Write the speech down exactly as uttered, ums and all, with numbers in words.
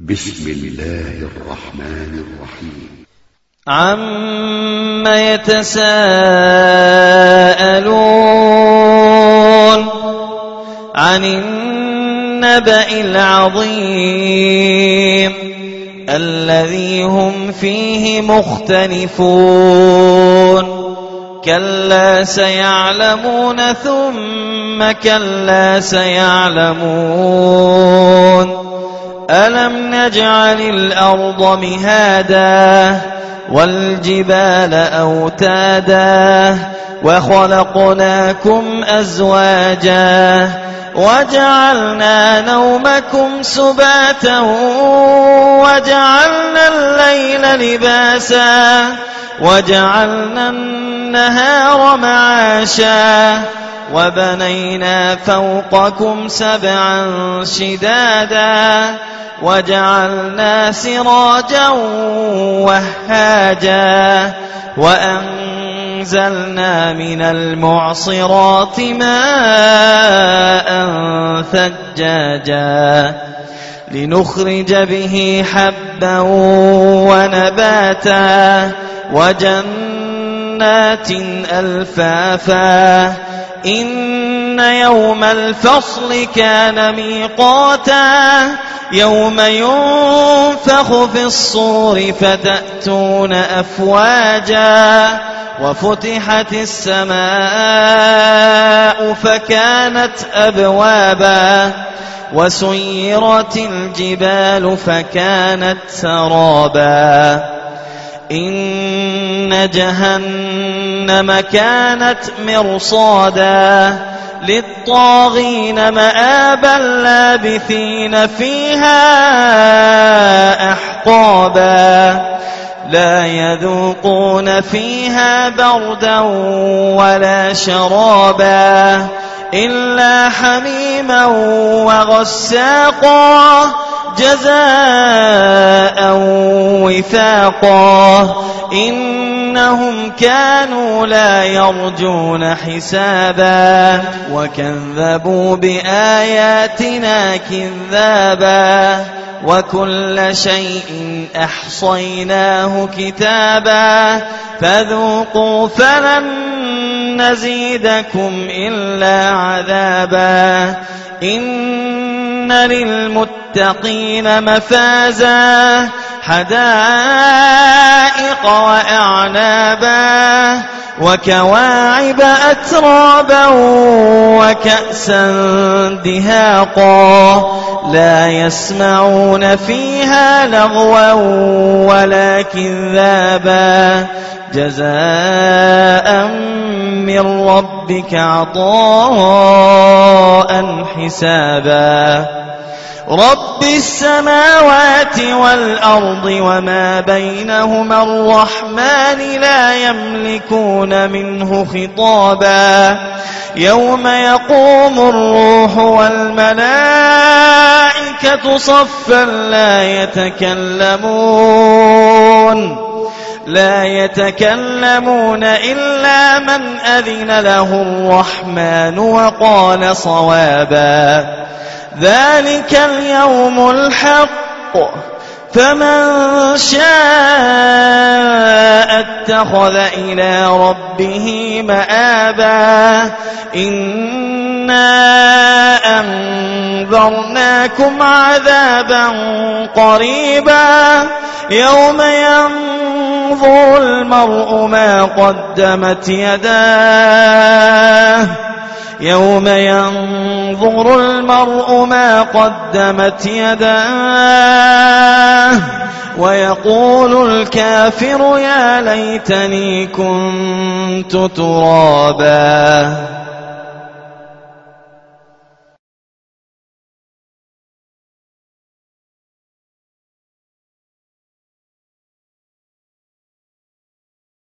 بسم الله الرحمن الرحيم. عم يتساءلون عن النبأ العظيم الذي هم فيه مختلفون كلا سيعلمون ثم كلا سيعلمون ألم نجعل الأرض مهادا والجبال أوتادا وخلقناكم أزواجا وجعلنا نومكم سباتا وجعلنا الليل لباسا وجعلنا النهار معاشا وبنينا فوقكم سبعا شدادا وجعلنا سراجا وهاجا وأنزلنا من المعصرات ماء ثجاجا لنخرج به حبا ونباتا وجنات ألفافا إن يوم الفصل كان ميقاتا يوم ينفخ في الصور فتأتون أفواجا وفتحت السماء فكانت أبوابا وسيرت الجبال فكانت سرابا إن جهنم كانت مرصادا للطاغين مآبا لابثين فيها أحقابا لا يذوقون فيها بردا ولا شرابا إلا حميما وغساقا جزاء وفاقا إنهم كانوا لا يرجون حسابا وكذبوا بآياتنا كذابا وكل شيء أحصيناه كتابا فذوقوا فلن نزيدكم إلا عذابا إن للمتقين مفازا حدائق وأعنابا وكواعب أترابا وكأسا دهاقا لا يسمعون فيها لغوا ولا كذابا جزاء من ربك عطاء حسابا رب السماوات والأرض وما بينهما الرحمن لا يملكون منه خطابا يوم يقوم الروح والملائكة صفا لا يتكلمون لا يتكلمون إلا من أذن له الرحمن وقال صوابا ذلك اليوم الحق فمن شاء اتخذ إلى ربه مآبا إنا أنذرناكم عذابا قريبا يوم ينظر المرء ما قدمت يداه يوم ينظر المرء ما قدمت يداه ويقول الكافر يا ليتني كنت ترابا.